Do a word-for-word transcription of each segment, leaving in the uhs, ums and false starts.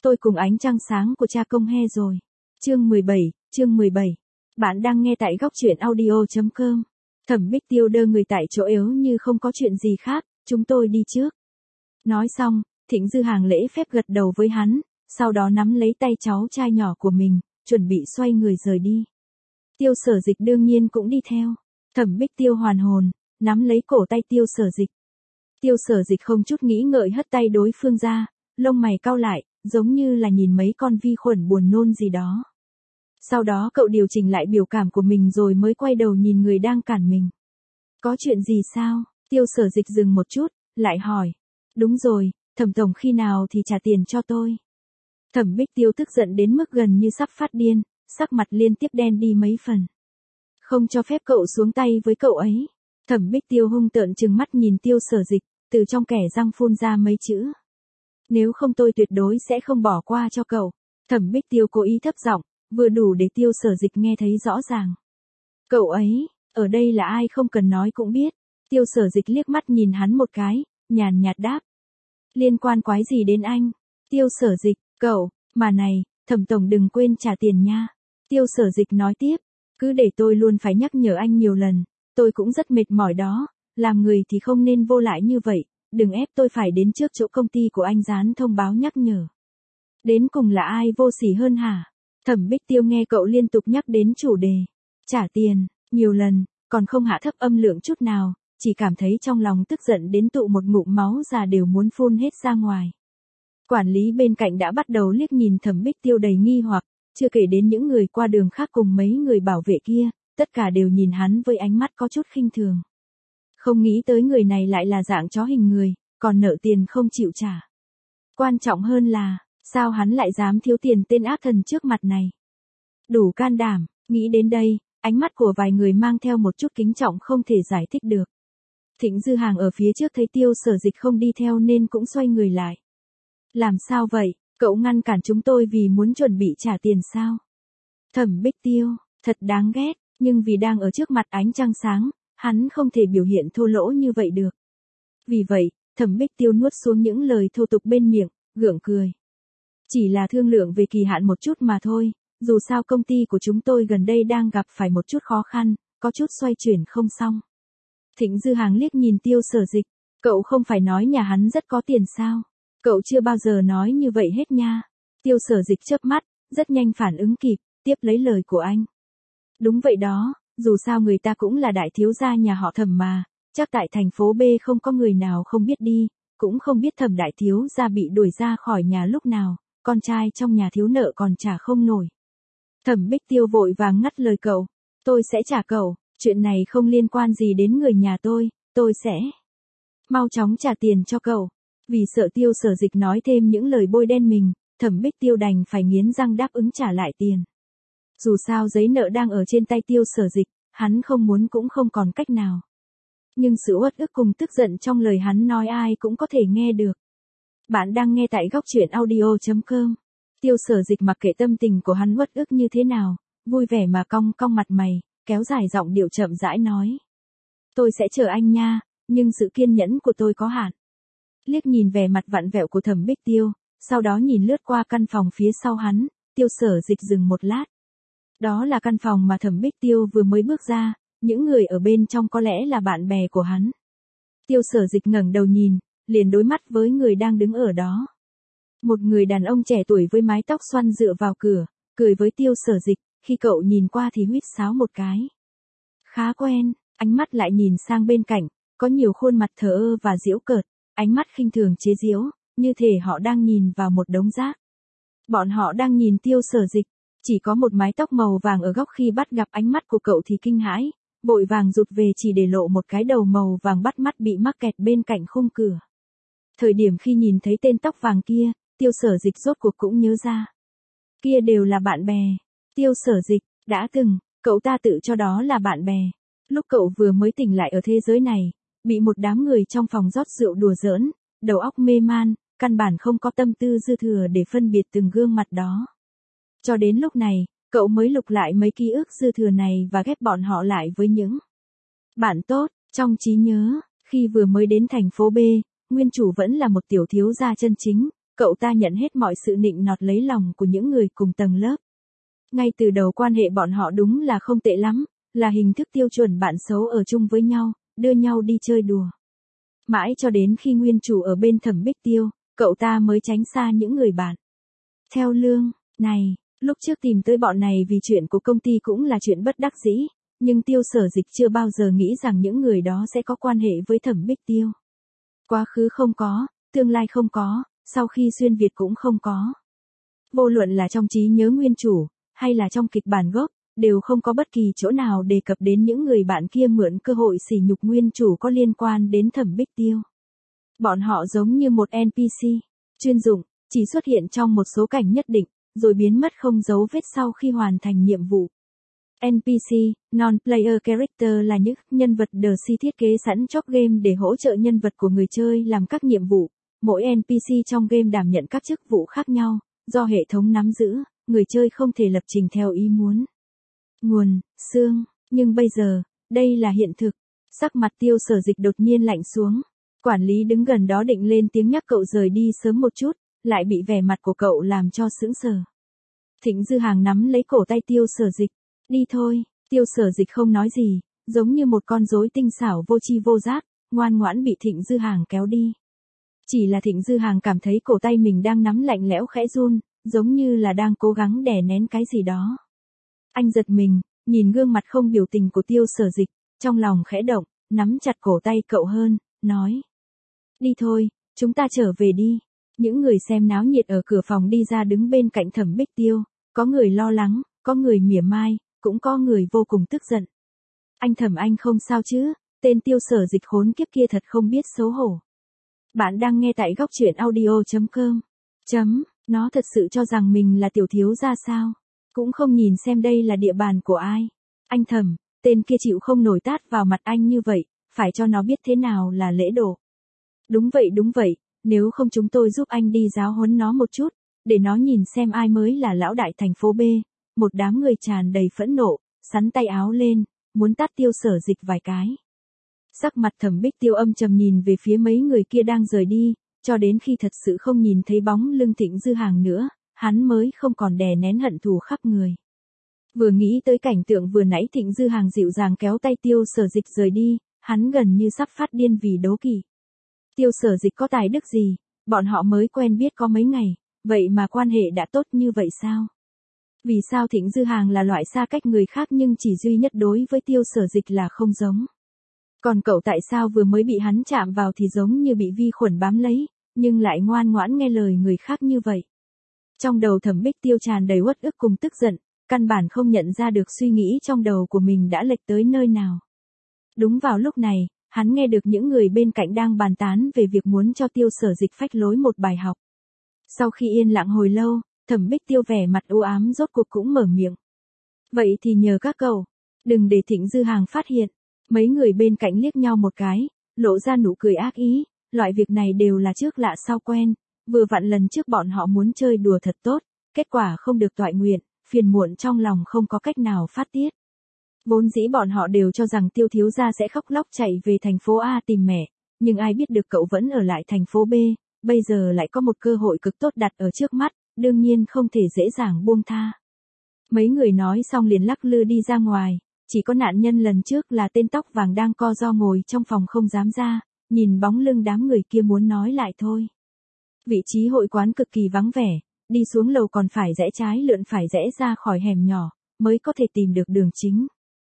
tôi cùng ánh trăng sáng của cha công he rồi. Chương mười bảy, chương mười bảy. Bạn đang nghe tại góc truyện audio chấm com. Thẩm Bích Tiêu đơ người tại chỗ yếu như không có chuyện gì khác, chúng tôi đi trước. Nói xong, Thịnh Dư Hàng lễ phép gật đầu với hắn, sau đó nắm lấy tay cháu trai nhỏ của mình, chuẩn bị xoay người rời đi. Tiêu Sở Dịch đương nhiên cũng đi theo. Thẩm Bích Tiêu hoàn hồn, nắm lấy cổ tay Tiêu Sở Dịch. Tiêu Sở Dịch không chút nghĩ ngợi hất tay đối phương ra, lông mày cau lại, giống như là nhìn mấy con vi khuẩn buồn nôn gì đó. Sau đó cậu điều chỉnh lại biểu cảm của mình rồi mới quay đầu nhìn người đang cản mình. Có chuyện gì sao? Tiêu Sở Dịch dừng một chút, lại hỏi. Đúng rồi, Thẩm tổng khi nào thì trả tiền cho tôi. Thẩm Bích Tiêu tức giận đến mức gần như sắp phát điên, sắc mặt liên tiếp đen đi mấy phần. Không cho phép cậu xuống tay với cậu ấy. Thẩm Bích Tiêu hung tợn trừng mắt nhìn Tiêu Sở Dịch, từ trong kẻ răng phun ra mấy chữ. Nếu không tôi tuyệt đối sẽ không bỏ qua cho cậu. Thẩm Bích Tiêu cố ý thấp giọng, vừa đủ để Tiêu Sở Dịch nghe thấy rõ ràng. Cậu ấy, ở đây là ai không cần nói cũng biết. Tiêu Sở Dịch liếc mắt nhìn hắn một cái, nhàn nhạt đáp. Liên quan quái gì đến anh? Tiêu Sở Dịch, cậu, mà này, Thẩm tổng đừng quên trả tiền nha. Tiêu Sở Dịch nói tiếp, cứ để tôi luôn phải nhắc nhở anh nhiều lần, tôi cũng rất mệt mỏi đó, làm người thì không nên vô lại như vậy, đừng ép tôi phải đến trước chỗ công ty của anh dán thông báo nhắc nhở. Đến cùng là ai vô sỉ hơn hả? Thẩm Bích Tiêu nghe cậu liên tục nhắc đến chủ đề, trả tiền, nhiều lần, còn không hạ thấp âm lượng chút nào, chỉ cảm thấy trong lòng tức giận đến tụ một ngụm máu già đều muốn phun hết ra ngoài. Quản lý bên cạnh đã bắt đầu liếc nhìn Thẩm Bích Tiêu đầy nghi hoặc, chưa kể đến những người qua đường khác cùng mấy người bảo vệ kia, tất cả đều nhìn hắn với ánh mắt có chút khinh thường. Không nghĩ tới người này lại là dạng chó hình người, còn nợ tiền không chịu trả. Quan trọng hơn là, sao hắn lại dám thiếu tiền tên ác thần trước mặt này? Đủ can đảm, nghĩ đến đây, ánh mắt của vài người mang theo một chút kính trọng không thể giải thích được. Thịnh Dư Hàng ở phía trước thấy Tiêu Sở Dịch không đi theo nên cũng xoay người lại. Làm sao vậy, cậu ngăn cản chúng tôi vì muốn chuẩn bị trả tiền sao? Thẩm Bích Tiêu, thật đáng ghét, nhưng vì đang ở trước mặt ánh trăng sáng, hắn không thể biểu hiện thô lỗ như vậy được. Vì vậy, Thẩm Bích Tiêu nuốt xuống những lời thô tục bên miệng, gượng cười. Chỉ là thương lượng về kỳ hạn một chút mà thôi, dù sao công ty của chúng tôi gần đây đang gặp phải một chút khó khăn, có chút xoay chuyển không xong. Thịnh Dư Hàng liếc nhìn Tiêu Sở Dịch, cậu không phải nói nhà hắn rất có tiền sao? Cậu chưa bao giờ nói như vậy hết nha. Tiêu Sở Dịch chớp mắt, rất nhanh phản ứng kịp, tiếp lấy lời của anh. Đúng vậy đó, dù sao người ta cũng là đại thiếu gia nhà họ Thẩm mà, chắc tại thành phố B không có người nào không biết đi, cũng không biết Thẩm đại thiếu gia bị đuổi ra khỏi nhà lúc nào, con trai trong nhà thiếu nợ còn trả không nổi. Thẩm Bích Tiêu vội vàng ngắt lời cậu, tôi sẽ trả cậu, chuyện này không liên quan gì đến người nhà tôi, tôi sẽ mau chóng trả tiền cho cậu. Vì sợ Tiêu Sở Dịch nói thêm những lời bôi đen mình, Thẩm Bích Tiêu đành phải nghiến răng đáp ứng trả lại tiền. Dù sao giấy nợ đang ở trên tay Tiêu Sở Dịch, hắn không muốn cũng không còn cách nào. Nhưng sự uất ức cùng tức giận trong lời hắn nói ai cũng có thể nghe được. Bạn đang nghe tại góc truyện audio chấm com. Tiêu Sở Dịch mặc kệ tâm tình của hắn uất ức như thế nào, vui vẻ mà cong cong mặt mày, kéo dài giọng điệu chậm rãi nói. Tôi sẽ chờ anh nha, nhưng sự kiên nhẫn của tôi có hạn. Liếc nhìn vẻ mặt vặn vẹo của Thẩm Bích Tiêu, sau đó nhìn lướt qua căn phòng phía sau hắn, Tiêu Sở Dịch dừng một lát. Đó là căn phòng mà Thẩm Bích Tiêu vừa mới bước ra, những người ở bên trong có lẽ là bạn bè của hắn. Tiêu Sở Dịch ngẩng đầu nhìn, liền đối mắt với người đang đứng ở đó. Một người đàn ông trẻ tuổi với mái tóc xoăn dựa vào cửa, cười với Tiêu Sở Dịch, khi cậu nhìn qua thì huýt sáo một cái. Khá quen, ánh mắt lại nhìn sang bên cạnh, có nhiều khuôn mặt thờ ơ và giễu cợt, ánh mắt khinh thường chế giễu, như thể họ đang nhìn vào một đống rác. Bọn họ đang nhìn Tiêu Sở Dịch, chỉ có một mái tóc màu vàng ở góc khi bắt gặp ánh mắt của cậu thì kinh hãi, vội vàng rụt về chỉ để lộ một cái đầu màu vàng bắt mắt bị mắc kẹt bên cạnh khung cửa. Thời điểm khi nhìn thấy tên tóc vàng kia, Tiêu Sở Dịch rốt cuộc cũng nhớ ra. Kia đều là bạn bè. Tiêu Sở Dịch, đã từng, cậu ta tự cho đó là bạn bè. Lúc cậu vừa mới tỉnh lại ở thế giới này, bị một đám người trong phòng rót rượu đùa giỡn, đầu óc mê man, căn bản không có tâm tư dư thừa để phân biệt từng gương mặt đó. Cho đến lúc này, cậu mới lục lại mấy ký ức dư thừa này và ghép bọn họ lại với những bạn tốt, trong trí nhớ, khi vừa mới đến thành phố B, nguyên chủ vẫn là một tiểu thiếu gia chân chính, cậu ta nhận hết mọi sự nịnh nọt lấy lòng của những người cùng tầng lớp. Ngay từ đầu quan hệ bọn họ đúng là không tệ lắm, là hình thức tiêu chuẩn bạn xấu ở chung với nhau, đưa nhau đi chơi đùa. Mãi cho đến khi nguyên chủ ở bên Thẩm Bích Tiêu, cậu ta mới tránh xa những người bạn. Theo Lương, này, lúc trước tìm tới bọn này vì chuyện của công ty cũng là chuyện bất đắc dĩ, nhưng Tiêu Sở Dịch chưa bao giờ nghĩ rằng những người đó sẽ có quan hệ với Thẩm Bích Tiêu. Quá khứ không có, tương lai không có, sau khi xuyên Việt cũng không có. Vô luận là trong trí nhớ nguyên chủ, hay là trong kịch bản gốc, đều không có bất kỳ chỗ nào đề cập đến những người bạn kia mượn cơ hội sỉ nhục nguyên chủ có liên quan đến Thẩm Bích Tiêu. Bọn họ giống như một en pê xê, chuyên dụng, chỉ xuất hiện trong một số cảnh nhất định, rồi biến mất không dấu vết sau khi hoàn thành nhiệm vụ. en pê xê, Non-Player Character là những nhân vật đờ si thiết kế sẵn trong game để hỗ trợ nhân vật của người chơi làm các nhiệm vụ. Mỗi en pê xê trong game đảm nhận các chức vụ khác nhau, do hệ thống nắm giữ, người chơi không thể lập trình theo ý muốn. Nguồn, Sương, nhưng bây giờ, đây là hiện thực. Sắc mặt Tiêu Sở Dịch đột nhiên lạnh xuống. Quản lý đứng gần đó định lên tiếng nhắc cậu rời đi sớm một chút, lại bị vẻ mặt của cậu làm cho sững sờ. Thịnh Dư Hàng nắm lấy cổ tay Tiêu Sở Dịch. Đi thôi, Tiêu Sở Dịch không nói gì, giống như một con rối tinh xảo vô tri vô giác, ngoan ngoãn bị Thịnh Dư Hàng kéo đi. Chỉ là Thịnh Dư Hàng cảm thấy cổ tay mình đang nắm lạnh lẽo khẽ run, giống như là đang cố gắng đè nén cái gì đó. Anh giật mình, nhìn gương mặt không biểu tình của Tiêu Sở Dịch, trong lòng khẽ động, nắm chặt cổ tay cậu hơn, nói. Đi thôi, chúng ta trở về đi. Những người xem náo nhiệt ở cửa phòng đi ra đứng bên cạnh Thẩm Bích Tiêu, có người lo lắng, có người mỉa mai, cũng có người vô cùng tức giận. Anh Thẩm anh không sao chứ, tên Tiêu Sở Dịch khốn kiếp kia thật không biết xấu hổ. Bạn đang nghe tại góc truyện audio chấm com. Chấm, nó thật sự cho rằng mình là tiểu thiếu gia sao? Cũng không nhìn xem đây là địa bàn của ai. Anh Thẩm, tên kia chịu không nổi tát vào mặt anh như vậy, phải cho nó biết thế nào là lễ độ. Đúng vậy đúng vậy, nếu không chúng tôi giúp anh đi giáo huấn nó một chút, để nó nhìn xem ai mới là lão đại thành phố B. Một đám người tràn đầy phẫn nộ, sắn tay áo lên, muốn tát Tiêu Sở Dịch vài cái. Sắc mặt Thẩm Bích Tiêu âm trầm nhìn về phía mấy người kia đang rời đi, cho đến khi thật sự không nhìn thấy bóng lưng Thịnh Dư Hàng nữa, hắn mới không còn đè nén hận thù khắp người. Vừa nghĩ tới cảnh tượng vừa nãy Thịnh Dư Hàng dịu dàng kéo tay Tiêu Sở Dịch rời đi, hắn gần như sắp phát điên vì đố kỵ. Tiêu Sở Dịch có tài đức gì, bọn họ mới quen biết có mấy ngày, vậy mà quan hệ đã tốt như vậy sao? Vì sao Thịnh Dư Hàng là loại xa cách người khác nhưng chỉ duy nhất đối với Tiêu Sở Dịch là không giống? Còn cậu tại sao vừa mới bị hắn chạm vào thì giống như bị vi khuẩn bám lấy, nhưng lại ngoan ngoãn nghe lời người khác như vậy? Trong đầu Thẩm Bích Tiêu tràn đầy uất ức cùng tức giận, căn bản không nhận ra được suy nghĩ trong đầu của mình đã lệch tới nơi nào. Đúng vào lúc này, hắn nghe được những người bên cạnh đang bàn tán về việc muốn cho Tiêu Sở Dịch phách lối một bài học. Sau khi yên lặng hồi lâu, Thẩm Bích Tiêu vẻ mặt u ám rốt cuộc cũng mở miệng. Vậy thì nhờ các cậu, đừng để Thịnh Dư Hàng phát hiện. Mấy người bên cạnh liếc nhau một cái, lộ ra nụ cười ác ý, loại việc này đều là trước lạ sau quen, vừa vặn lần trước bọn họ muốn chơi đùa thật tốt, kết quả không được toại nguyện, phiền muộn trong lòng không có cách nào phát tiết. Vốn dĩ bọn họ đều cho rằng Tiêu thiếu gia sẽ khóc lóc chạy về thành phố A tìm mẹ, nhưng ai biết được cậu vẫn ở lại thành phố B, bây giờ lại có một cơ hội cực tốt đặt ở trước mắt, đương nhiên không thể dễ dàng buông tha. Mấy người nói xong liền lắc lư đi ra ngoài, chỉ có nạn nhân lần trước là tên tóc vàng đang co ro ngồi trong phòng không dám ra, nhìn bóng lưng đám người kia muốn nói lại thôi. Vị trí hội quán cực kỳ vắng vẻ, đi xuống lầu còn phải rẽ trái lượn phải rẽ ra khỏi hẻm nhỏ, mới có thể tìm được đường chính.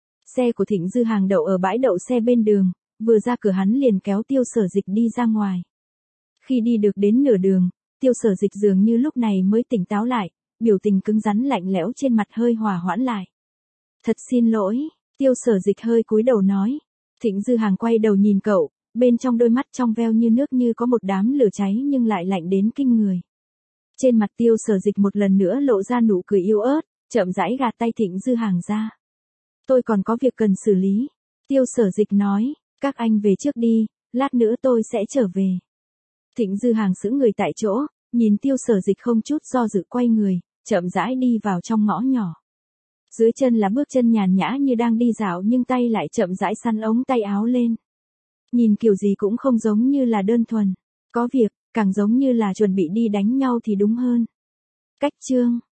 Xe của Thịnh Dư Hàng đậu ở bãi đậu xe bên đường, vừa ra cửa hắn liền kéo Tiêu Sở Dịch đi ra ngoài. Khi đi được đến nửa đường, Tiêu Sở Dịch dường như lúc này mới tỉnh táo lại, biểu tình cứng rắn lạnh lẽo trên mặt hơi hòa hoãn lại. Thật xin lỗi, Tiêu Sở Dịch hơi cúi đầu nói. Thịnh Dư Hàng quay đầu nhìn cậu, bên trong đôi mắt trong veo như nước như có một đám lửa cháy nhưng lại lạnh đến kinh người. Trên mặt Tiêu Sở Dịch một lần nữa lộ ra nụ cười yếu ớt, chậm rãi gạt tay Thịnh Dư Hàng ra. Tôi còn có việc cần xử lý. Tiêu Sở Dịch nói, các anh về trước đi, lát nữa tôi sẽ trở về. Thịnh Dư Hàng sững người tại chỗ, nhìn Tiêu Sở Dịch không chút do dự quay người, chậm rãi đi vào trong ngõ nhỏ. Dưới chân là bước chân nhàn nhã như đang đi dạo nhưng tay lại chậm rãi săn ống tay áo lên. Nhìn kiểu gì cũng không giống như là đơn thuần. Có việc, càng giống như là chuẩn bị đi đánh nhau thì đúng hơn. Cách chương